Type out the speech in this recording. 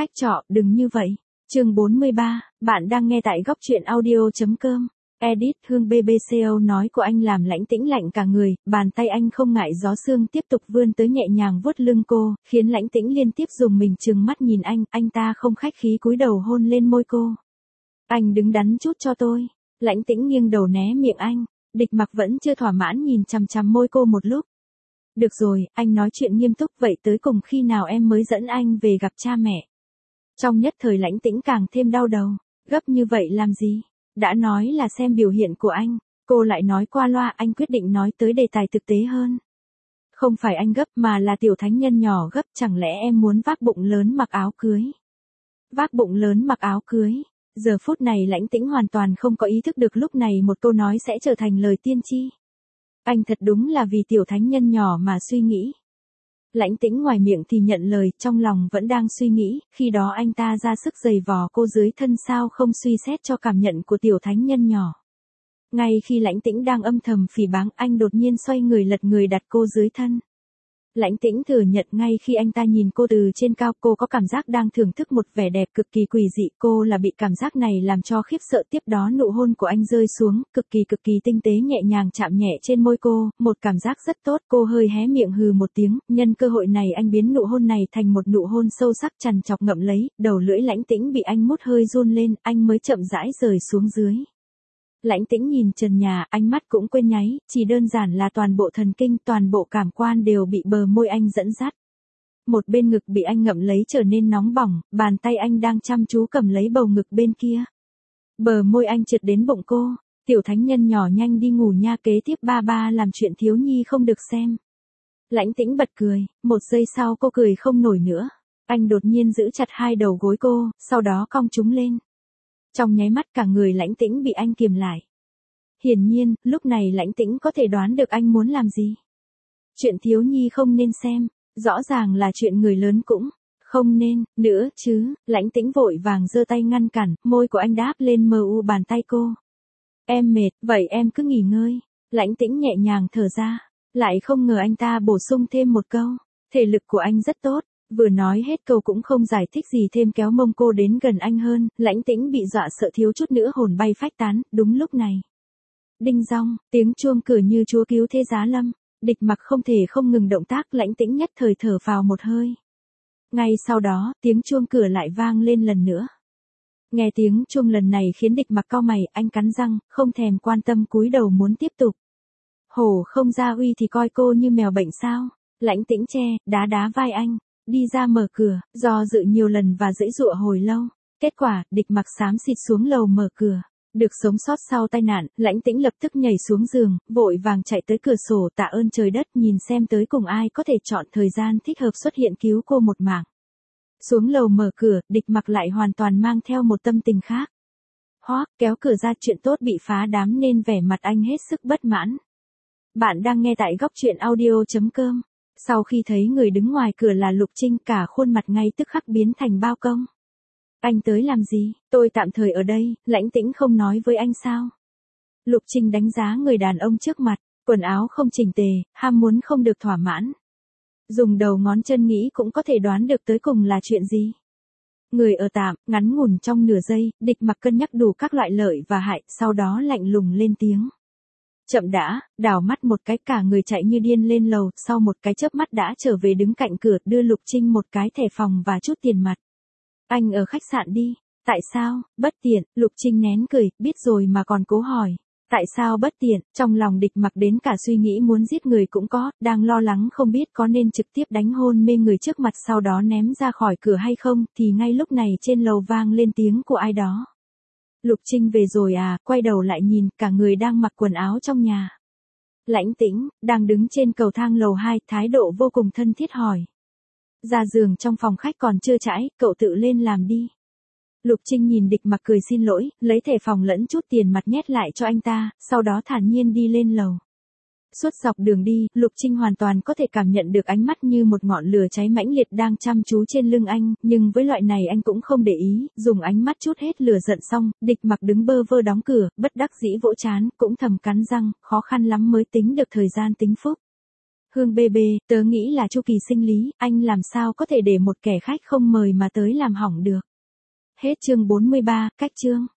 Khách trọ, đừng như vậy. Chương 43, bạn đang nghe tại góc truyện audio.com. Edit Hương BBCO nói của anh làm Lãnh Tĩnh lạnh cả người, bàn tay anh không ngại gió sương tiếp tục vươn tới nhẹ nhàng vuốt lưng cô, khiến Lãnh Tĩnh liên tiếp dùng mình trừng mắt nhìn anh ta không khách khí cúi đầu hôn lên môi cô. Anh đứng đắn chút cho tôi. Lãnh Tĩnh nghiêng đầu né miệng anh, Địch Mặc vẫn chưa thỏa mãn nhìn chằm chằm môi cô một lúc. Được rồi, anh nói chuyện nghiêm túc, vậy tới cùng khi nào em mới dẫn anh về gặp cha mẹ? Trong nhất thời Lãnh Tĩnh càng thêm đau đầu, gấp như vậy làm gì? Đã nói là xem biểu hiện của anh, cô lại nói qua loa, anh quyết định nói tới đề tài thực tế hơn. Không phải anh gấp mà là tiểu thánh nhân nhỏ gấp, chẳng lẽ em muốn vác bụng lớn mặc áo cưới? Vác bụng lớn mặc áo cưới. Giờ phút này Lãnh Tĩnh hoàn toàn không có ý thức được lúc này một câu nói sẽ trở thành lời tiên tri. Anh thật đúng là vì tiểu thánh nhân nhỏ mà suy nghĩ. Lãnh Tĩnh ngoài miệng thì nhận lời, trong lòng vẫn đang suy nghĩ, khi đó anh ta ra sức giày vò cô dưới thân sao không suy xét cho cảm nhận của tiểu thánh nhân nhỏ. Ngay khi Lãnh Tĩnh đang âm thầm phỉ báng, anh đột nhiên xoay người lật người đặt cô dưới thân. Lãnh Tĩnh thừa nhận ngay khi anh ta nhìn cô từ trên cao, cô có cảm giác đang thưởng thức một vẻ đẹp cực kỳ quỷ dị, cô là bị cảm giác này làm cho khiếp sợ. Tiếp đó nụ hôn của anh rơi xuống, cực kỳ tinh tế nhẹ nhàng chạm nhẹ trên môi cô, một cảm giác rất tốt. Cô hơi hé miệng hừ một tiếng, nhân cơ hội này anh biến nụ hôn này thành một nụ hôn sâu sắc trằn trọc ngậm lấy, đầu lưỡi Lãnh Tĩnh bị anh mút hơi run lên, anh mới chậm rãi rời xuống dưới. Lãnh Tĩnh nhìn trần nhà, ánh mắt cũng quên nháy, chỉ đơn giản là toàn bộ thần kinh, toàn bộ cảm quan đều bị bờ môi anh dẫn dắt. Một bên ngực bị anh ngậm lấy trở nên nóng bỏng, bàn tay anh đang chăm chú cầm lấy bầu ngực bên kia. Bờ môi anh trượt đến bụng cô, tiểu thánh nhân nhỏ nhanh đi ngủ nha, kế tiếp ba làm chuyện thiếu nhi không được xem. Lãnh Tĩnh bật cười, một giây sau cô cười không nổi nữa. Anh đột nhiên giữ chặt hai đầu gối cô, sau đó cong chúng lên. Trong nháy mắt cả người Lãnh Tĩnh bị anh kiềm lại. Hiển nhiên, lúc này Lãnh Tĩnh có thể đoán được anh muốn làm gì. Chuyện thiếu nhi không nên xem, rõ ràng là chuyện người lớn cũng không nên, nữa chứ. Lãnh Tĩnh vội vàng giơ tay ngăn cản, môi của anh đáp lên bàn tay cô. Em mệt, vậy em cứ nghỉ ngơi. Lãnh Tĩnh nhẹ nhàng thở ra, lại không ngờ anh ta bổ sung thêm một câu. Thể lực của anh rất tốt. Vừa nói hết câu cũng không giải thích gì thêm, kéo mông cô đến gần anh hơn. Lãnh Tĩnh bị dọa sợ thiếu chút nữa hồn bay phách tán. Đúng lúc này, đinh dong, tiếng chuông cửa như chúa cứu thế giá lâm. Địch Mặc không thể không ngừng động tác, Lãnh Tĩnh nhất thời thở phào một hơi. Ngay sau đó, tiếng chuông cửa lại vang lên lần nữa. Nghe tiếng chuông lần này khiến Địch Mặc cau mày, anh cắn răng, không thèm quan tâm cúi đầu muốn tiếp tục. Hổ không ra uy thì coi cô như mèo bệnh sao? Lãnh Tĩnh đá vai anh. Đi ra mở cửa, do dự nhiều lần và giãy giụa hồi lâu. Kết quả, Địch Mặc xám xịt xuống lầu mở cửa. Được sống sót sau tai nạn, Lãnh Tĩnh lập tức nhảy xuống giường, vội vàng chạy tới cửa sổ tạ ơn trời đất, nhìn xem tới cùng ai có thể chọn thời gian thích hợp xuất hiện cứu cô một mạng. Xuống lầu mở cửa, Địch Mặc lại hoàn toàn mang theo một tâm tình khác. Hoác, kéo cửa ra, chuyện tốt bị phá đám nên vẻ mặt anh hết sức bất mãn. Bạn đang nghe tại góc truyện audio.com. Sau khi thấy người đứng ngoài cửa là Lục Trinh, cả khuôn mặt ngay tức khắc biến thành bao công. Anh tới làm gì? Tôi tạm thời ở đây. Lãnh Tĩnh không nói với anh sao? Lục Trinh đánh giá người đàn ông trước mặt, quần áo không chỉnh tề, ham muốn không được thỏa mãn. Dùng đầu ngón chân nghĩ cũng có thể đoán được tới cùng là chuyện gì. Người ở tạm, ngắn ngủn trong nửa giây, Địch Mặc cân nhắc đủ các loại lợi và hại, sau đó lạnh lùng lên tiếng. Chậm đã, đảo mắt một cái, cả người chạy như điên lên lầu, sau một cái chớp mắt đã trở về đứng cạnh cửa, đưa Lục Trinh một cái thẻ phòng và chút tiền mặt. Anh ở khách sạn đi. Tại sao? Bất tiện. Lục Trinh nén cười, biết rồi mà còn cố hỏi. Tại sao bất tiện? Trong lòng Địch Mặc đến cả suy nghĩ muốn giết người cũng có, đang lo lắng không biết có nên trực tiếp đánh hôn mê người trước mặt sau đó ném ra khỏi cửa hay không, thì ngay lúc này trên lầu vang lên tiếng của ai đó. Lục Trinh về rồi à? Quay đầu lại nhìn, cả người đang mặc quần áo trong nhà. Lãnh Tĩnh, đang đứng trên cầu thang lầu 2, thái độ vô cùng thân thiết hỏi. Ra giường trong phòng khách còn chưa trải, cậu tự lên làm đi. Lục Trinh nhìn Địch Mặc cười xin lỗi, lấy thẻ phòng lẫn chút tiền mặt nhét lại cho anh ta, sau đó thản nhiên đi lên lầu. Suốt dọc đường đi, Lục Trinh hoàn toàn có thể cảm nhận được ánh mắt như một ngọn lửa cháy mãnh liệt đang chăm chú trên lưng anh, nhưng với loại này anh cũng không để ý, dùng ánh mắt chút hết lửa giận xong, Địch Mặc đứng bơ vơ đóng cửa, bất đắc dĩ vỗ trán, cũng thầm cắn răng, khó khăn lắm mới tính được thời gian tính phúc. Hương BB, tớ nghĩ là chu kỳ sinh lý, anh làm sao có thể để một kẻ khách không mời mà tới làm hỏng được. Hết chương 43, cách chương.